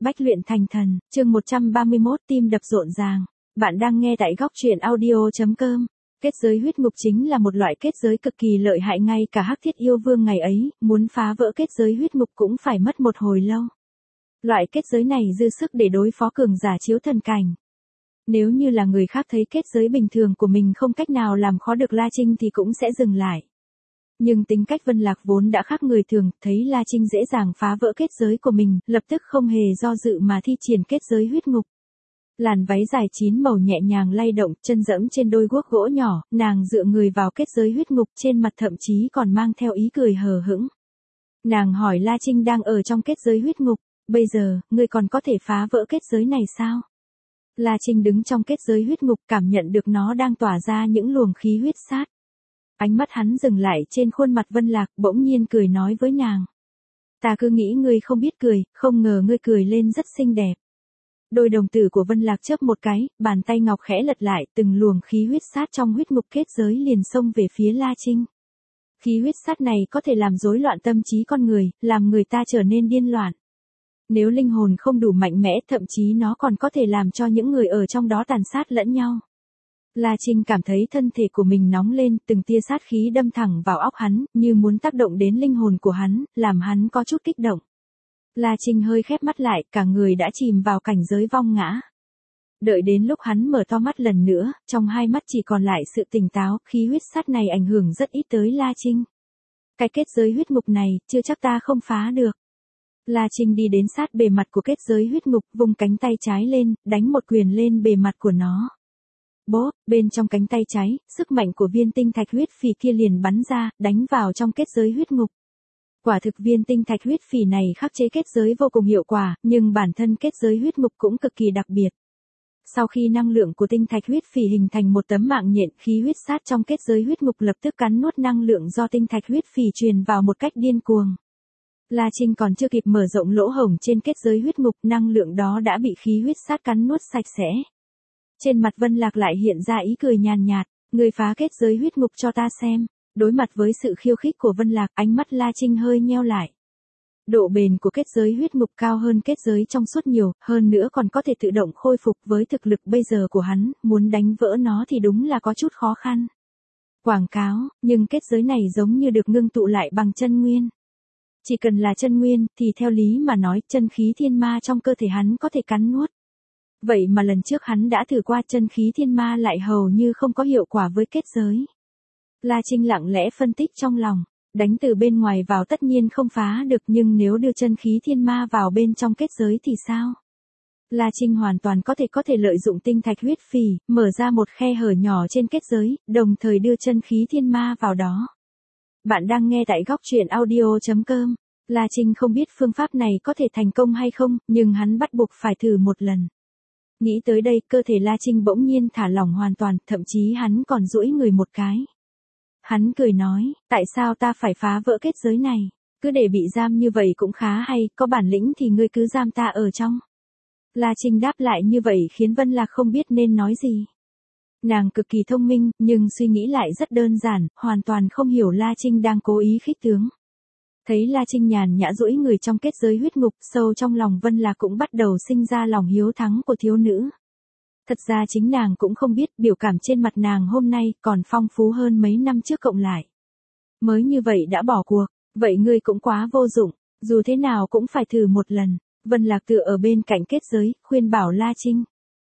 Bách luyện thành thần, chương 131 tim đập rộn ràng. Bạn đang nghe tại góc truyện audio.com. Kết giới huyết ngục chính là một loại kết giới cực kỳ lợi hại, ngay cả Hắc Thiết Yêu Vương ngày ấy, muốn phá vỡ kết giới huyết ngục cũng phải mất một hồi lâu. Loại kết giới này dư sức để đối phó cường giả chiếu thần cảnh. Nếu như là người khác thấy kết giới bình thường của mình không cách nào làm khó được La Trinh thì cũng sẽ dừng lại. Nhưng tính cách Vân Lạc vốn đã khác người thường, thấy La Trinh dễ dàng phá vỡ kết giới của mình, lập tức không hề do dự mà thi triển kết giới huyết ngục. Làn váy dài 9 màu nhẹ nhàng lay động, chân dẫm trên đôi guốc gỗ nhỏ, nàng dựa người vào kết giới huyết ngục, trên mặt thậm chí còn mang theo ý cười hờ hững. Nàng hỏi La Trinh đang ở trong kết giới huyết ngục, bây giờ, ngươi còn có thể phá vỡ kết giới này sao? La Trinh đứng trong kết giới huyết ngục, cảm nhận được nó đang tỏa ra những luồng khí huyết sát. Ánh mắt hắn dừng lại trên khuôn mặt Vân Lạc, bỗng nhiên cười nói với nàng. Ta cứ nghĩ ngươi không biết cười, không ngờ ngươi cười lên rất xinh đẹp. Đôi đồng tử của Vân Lạc chớp một cái, bàn tay ngọc khẽ lật lại, từng luồng khí huyết sát trong huyết ngục kết giới liền xông về phía La Trinh. Khí huyết sát này có thể làm rối loạn tâm trí con người, làm người ta trở nên điên loạn. Nếu linh hồn không đủ mạnh mẽ, thậm chí nó còn có thể làm cho những người ở trong đó tàn sát lẫn nhau. La Trinh cảm thấy thân thể của mình nóng lên, từng tia sát khí đâm thẳng vào óc hắn, như muốn tác động đến linh hồn của hắn, làm hắn có chút kích động. La Trinh hơi khép mắt lại, cả người đã chìm vào cảnh giới vong ngã. Đợi đến lúc hắn mở to mắt lần nữa, trong hai mắt chỉ còn lại sự tỉnh táo, khí huyết sát này ảnh hưởng rất ít tới La Trinh. Cái kết giới huyết ngục này, chưa chắc ta không phá được. La Trinh đi đến sát bề mặt của kết giới huyết ngục, vung cánh tay trái lên, đánh một quyền lên bề mặt của nó. Bốp, bên trong cánh tay trái, sức mạnh của viên tinh thạch huyết phỉ kia liền bắn ra, đánh vào trong kết giới huyết ngục. Quả thực viên tinh thạch huyết phỉ này khắc chế kết giới vô cùng hiệu quả, nhưng bản thân kết giới huyết ngục cũng cực kỳ đặc biệt. Sau khi năng lượng của tinh thạch huyết phỉ hình thành một tấm mạng nhện, khí huyết sát trong kết giới huyết ngục lập tức cắn nuốt năng lượng do tinh thạch huyết phỉ truyền vào một cách điên cuồng. La Trinh còn chưa kịp mở rộng lỗ hổng trên kết giới huyết ngục, năng lượng đó đã bị khí huyết sát cắn nuốt sạch sẽ. Trên mặt Vân Lạc lại hiện ra ý cười nhàn nhạt, ngươi phá kết giới huyết ngục cho ta xem. Đối mặt với sự khiêu khích của Vân Lạc, ánh mắt La Trinh hơi nheo lại. Độ bền của kết giới huyết ngục cao hơn kết giới trong suốt nhiều, hơn nữa còn có thể tự động khôi phục, với thực lực bây giờ của hắn, muốn đánh vỡ nó thì đúng là có chút khó khăn. Quảng cáo, nhưng kết giới này giống như được ngưng tụ lại bằng chân nguyên. Chỉ cần là chân nguyên, thì theo lý mà nói, chân khí thiên ma trong cơ thể hắn có thể cắn nuốt. Vậy mà lần trước hắn đã thử qua, chân khí thiên ma lại hầu như không có hiệu quả với kết giới. La Trinh lặng lẽ phân tích trong lòng, đánh từ bên ngoài vào tất nhiên không phá được, nhưng nếu đưa chân khí thiên ma vào bên trong kết giới thì sao? La Trinh hoàn toàn có thể lợi dụng tinh thạch huyết phỉ, mở ra một khe hở nhỏ trên kết giới, đồng thời đưa chân khí thiên ma vào đó. Bạn đang nghe tại góc truyện audio.com. La Trinh không biết phương pháp này có thể thành công hay không, nhưng hắn bắt buộc phải thử một lần. Nghĩ tới đây, cơ thể La Trinh bỗng nhiên thả lỏng hoàn toàn, thậm chí hắn còn duỗi người một cái. Hắn cười nói, tại sao ta phải phá vỡ kết giới này? Cứ để bị giam như vậy cũng khá hay, có bản lĩnh thì ngươi cứ giam ta ở trong. La Trinh đáp lại như vậy khiến Vân Lạc không biết nên nói gì. Nàng cực kỳ thông minh, nhưng suy nghĩ lại rất đơn giản, hoàn toàn không hiểu La Trinh đang cố ý khích tướng. Thấy La Trinh nhàn nhã duỗi người trong kết giới huyết ngục, sâu trong lòng Vân Lạc cũng bắt đầu sinh ra lòng hiếu thắng của thiếu nữ. Thật ra chính nàng cũng không biết, biểu cảm trên mặt nàng hôm nay còn phong phú hơn mấy năm trước cộng lại. Mới như vậy đã bỏ cuộc, vậy ngươi cũng quá vô dụng, dù thế nào cũng phải thử một lần. Vân Lạc tựa ở bên cạnh kết giới, khuyên bảo La Trinh.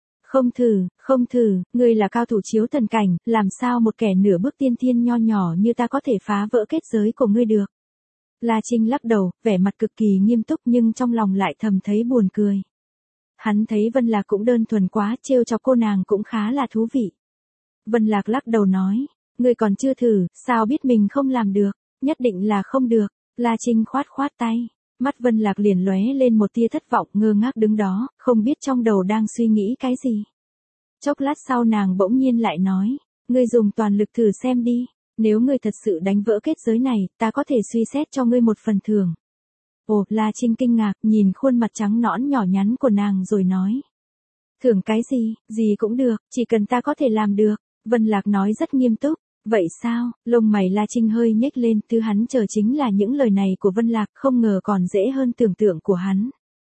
Không thử, ngươi là cao thủ chiếu thần cảnh, làm sao một kẻ nửa bước tiên thiên nho nhỏ như ta có thể phá vỡ kết giới của ngươi được. La Trinh lắc đầu, vẻ mặt cực kỳ nghiêm túc nhưng trong lòng lại thầm thấy buồn cười. Hắn thấy Vân Lạc cũng đơn thuần quá, trêu chọc cô nàng cũng khá là thú vị. Vân Lạc lắc đầu nói, ngươi còn chưa thử, sao biết mình không làm được, nhất định là không được. La Trinh khoát tay, mắt Vân Lạc liền lóe lên một tia thất vọng, ngơ ngác đứng đó, không biết trong đầu đang suy nghĩ cái gì. Chốc lát sau nàng bỗng nhiên lại nói, ngươi dùng toàn lực thử xem đi, nếu ngươi thật sự đánh vỡ kết giới này, ta có thể suy xét cho ngươi một phần thưởng. Ồ, La Trinh kinh ngạc, nhìn khuôn mặt trắng nõn nhỏ nhắn của nàng rồi nói. Thưởng cái gì cũng được, chỉ cần ta có thể làm được. Vân Lạc nói rất nghiêm túc. Vậy sao? Lông mày La Trinh hơi nhếch lên, thứ hắn chờ chính là những lời này của Vân Lạc, không ngờ còn dễ hơn tưởng tượng của hắn.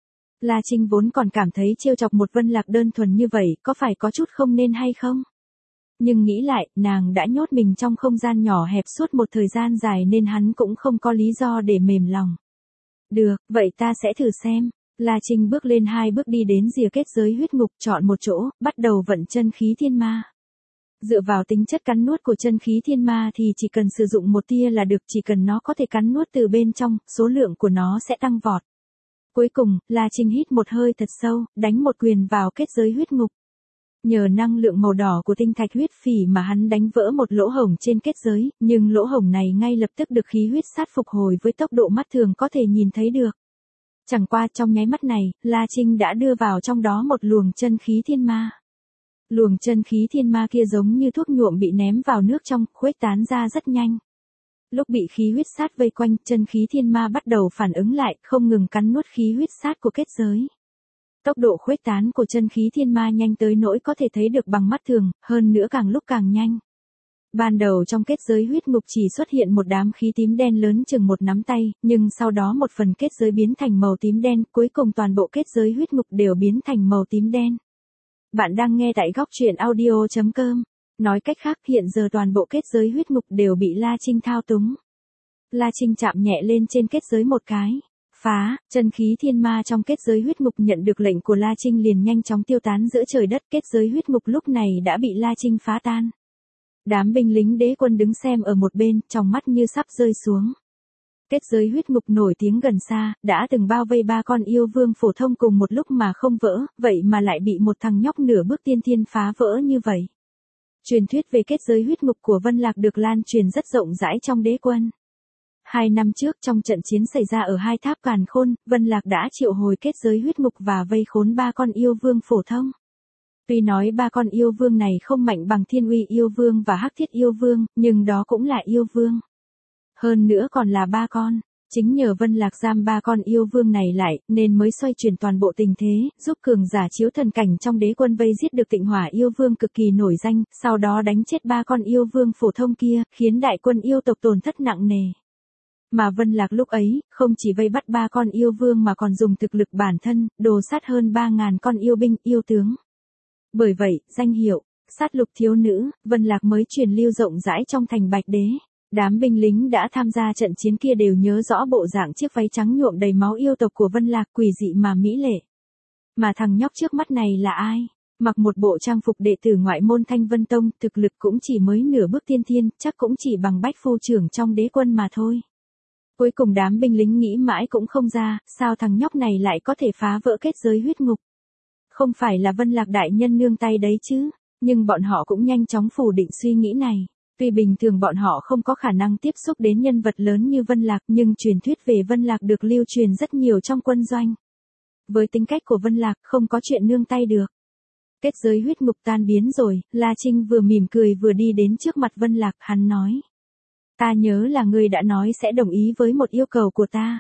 La Trinh vốn còn cảm thấy trêu chọc một Vân Lạc đơn thuần như vậy có phải có chút không nên hay không? Nhưng nghĩ lại, nàng đã nhốt mình trong không gian nhỏ hẹp suốt một thời gian dài nên hắn cũng không có lý do để mềm lòng. Được, vậy ta sẽ thử xem. La Trinh bước lên 2 bước đi đến rìa kết giới huyết ngục, chọn một chỗ, bắt đầu vận chân khí thiên ma. Dựa vào tính chất cắn nuốt của chân khí thiên ma thì chỉ cần sử dụng một tia là được, chỉ cần nó có thể cắn nuốt từ bên trong, số lượng của nó sẽ tăng vọt. Cuối cùng, La Trinh hít một hơi thật sâu, đánh một quyền vào kết giới huyết ngục. Nhờ năng lượng màu đỏ của tinh thạch huyết phỉ mà hắn đánh vỡ một lỗ hổng trên kết giới, nhưng lỗ hổng này ngay lập tức được khí huyết sát phục hồi với tốc độ mắt thường có thể nhìn thấy được. Chẳng qua trong nháy mắt này, La Trinh đã đưa vào trong đó một luồng chân khí thiên ma. Luồng chân khí thiên ma kia giống như thuốc nhuộm bị ném vào nước trong, khuếch tán ra rất nhanh. Lúc bị khí huyết sát vây quanh, chân khí thiên ma bắt đầu phản ứng lại, không ngừng cắn nuốt khí huyết sát của kết giới. Tốc độ khuếch tán của chân khí thiên ma nhanh tới nỗi có thể thấy được bằng mắt thường, hơn nữa càng lúc càng nhanh. Ban đầu trong kết giới huyết ngục chỉ xuất hiện một đám khí tím đen lớn chừng một nắm tay, nhưng sau đó một phần kết giới biến thành màu tím đen, cuối cùng toàn bộ kết giới huyết ngục đều biến thành màu tím đen. Bạn đang nghe tại góc truyện audio.com. Nói cách khác, hiện giờ toàn bộ kết giới huyết ngục đều bị La Trinh thao túng. La Trinh chạm nhẹ lên trên kết giới một cái. Phá, chân khí thiên ma trong kết giới huyết ngục nhận được lệnh của La Trinh liền nhanh chóng tiêu tán giữa trời đất, kết giới huyết ngục lúc này đã bị La Trinh phá tan. Đám binh lính đế quân đứng xem ở một bên, trong mắt như sắp rơi xuống. Kết giới huyết ngục nổi tiếng gần xa, đã từng bao vây 3 con yêu vương phổ thông cùng một lúc mà không vỡ, vậy mà lại bị một thằng nhóc nửa bước tiên thiên phá vỡ như vậy. Truyền thuyết về kết giới huyết ngục của Vân Lạc được lan truyền rất rộng rãi trong đế quân. 2 năm trước trong trận chiến xảy ra ở 2 tháp Càn Khôn, Vân Lạc đã triệu hồi kết giới huyết ngục và vây khốn 3 con yêu vương phổ thông. Tuy nói 3 con yêu vương này không mạnh bằng Thiên Uy yêu vương và Hắc Thiết yêu vương, nhưng đó cũng là yêu vương. Hơn nữa còn là 3 con. Chính nhờ Vân Lạc giam 3 con yêu vương này lại, nên mới xoay chuyển toàn bộ tình thế, giúp cường giả chiếu thần cảnh trong đế quân vây giết được Tịnh Hỏa yêu vương cực kỳ nổi danh, sau đó đánh chết 3 con yêu vương phổ thông kia, khiến đại quân yêu tộc tổn thất nặng nề. Mà Vân Lạc lúc ấy, không chỉ vây bắt 3 con yêu vương mà còn dùng thực lực bản thân, đồ sát hơn 3.000 con yêu binh, yêu tướng. Bởi vậy, danh hiệu, sát lục thiếu nữ, Vân Lạc mới truyền lưu rộng rãi trong thành Bạch Đế. Đám binh lính đã tham gia trận chiến kia đều nhớ rõ bộ dạng chiếc váy trắng nhuộm đầy máu yêu tộc của Vân Lạc, quỷ dị mà mỹ lệ. Mà thằng nhóc trước mắt này là ai? Mặc một bộ trang phục đệ tử ngoại môn Thanh Vân Tông, thực lực cũng chỉ mới nửa bước tiên thiên, chắc cũng chỉ bằng bách phu trưởng trong đế quân mà thôi. Cuối cùng đám binh lính nghĩ mãi cũng không ra, sao thằng nhóc này lại có thể phá vỡ kết giới huyết ngục. Không phải là Vân Lạc đại nhân nương tay đấy chứ, nhưng bọn họ cũng nhanh chóng phủ định suy nghĩ này. Tuy bình thường bọn họ không có khả năng tiếp xúc đến nhân vật lớn như Vân Lạc, nhưng truyền thuyết về Vân Lạc được lưu truyền rất nhiều trong quân doanh. Với tính cách của Vân Lạc, không có chuyện nương tay được. Kết giới huyết ngục tan biến rồi, La Trinh vừa mỉm cười vừa đi đến trước mặt Vân Lạc, hắn nói. Ta nhớ là ngươi đã nói sẽ đồng ý với một yêu cầu của ta.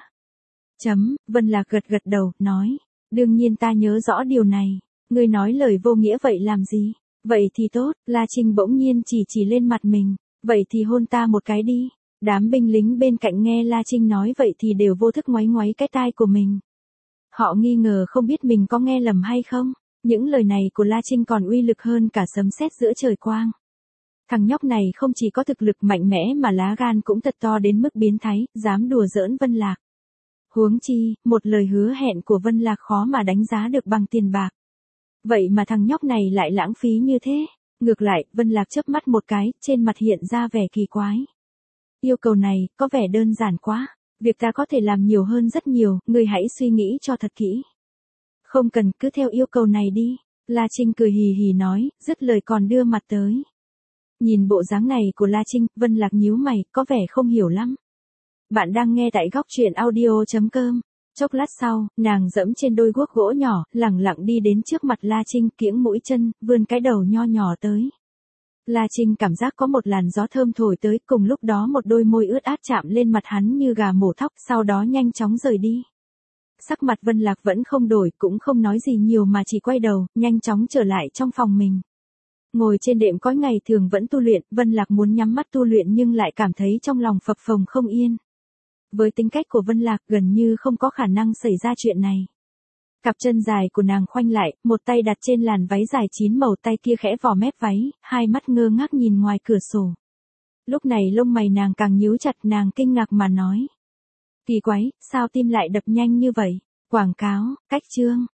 Vân Lạc gật gật đầu, nói. Đương nhiên ta nhớ rõ điều này, ngươi nói lời vô nghĩa vậy làm gì? Vậy thì tốt, La Trinh bỗng nhiên chỉ lên mặt mình. Vậy thì hôn ta một cái đi. Đám binh lính bên cạnh nghe La Trinh nói vậy thì đều vô thức ngoáy ngoáy cái tai của mình. Họ nghi ngờ không biết mình có nghe lầm hay không. Những lời này của La Trinh còn uy lực hơn cả sấm sét giữa trời quang. Thằng nhóc này không chỉ có thực lực mạnh mẽ mà lá gan cũng thật to đến mức biến thái, dám đùa giỡn Vân Lạc. Huống chi, một lời hứa hẹn của Vân Lạc khó mà đánh giá được bằng tiền bạc. Vậy mà thằng nhóc này lại lãng phí như thế. Ngược lại, Vân Lạc chớp mắt một cái, trên mặt hiện ra vẻ kỳ quái. Yêu cầu này, có vẻ đơn giản quá. Việc ta có thể làm nhiều hơn rất nhiều, ngươi hãy suy nghĩ cho thật kỹ. Không cần, cứ theo yêu cầu này đi. La Trinh cười hì hì nói, dứt lời còn đưa mặt tới. Nhìn bộ dáng này của La Trinh, Vân Lạc nhíu mày, có vẻ không hiểu lắm. Bạn đang nghe tại góc truyện audio.com. Chốc lát sau, nàng dẫm trên đôi guốc gỗ nhỏ, lẳng lặng đi đến trước mặt La Trinh, kiễng mũi chân, vươn cái đầu nho nhỏ tới. La Trinh cảm giác có một làn gió thơm thổi tới, cùng lúc đó một đôi môi ướt át chạm lên mặt hắn như gà mổ thóc, sau đó nhanh chóng rời đi. Sắc mặt Vân Lạc vẫn không đổi, cũng không nói gì nhiều mà chỉ quay đầu, nhanh chóng trở lại trong phòng mình. Ngồi trên đệm cõi ngày thường vẫn tu luyện, Vân Lạc muốn nhắm mắt tu luyện nhưng lại cảm thấy trong lòng phập phồng không yên. Với tính cách của Vân Lạc gần như không có khả năng xảy ra chuyện này. Cặp chân dài của nàng khoanh lại, một tay đặt trên làn váy dài 9 màu, tay kia khẽ vò mép váy, hai mắt ngơ ngác nhìn ngoài cửa sổ. Lúc này lông mày nàng càng nhíu chặt, nàng kinh ngạc mà nói. Kỳ quái, sao tim lại đập nhanh như vậy? Quảng cáo, cách chương.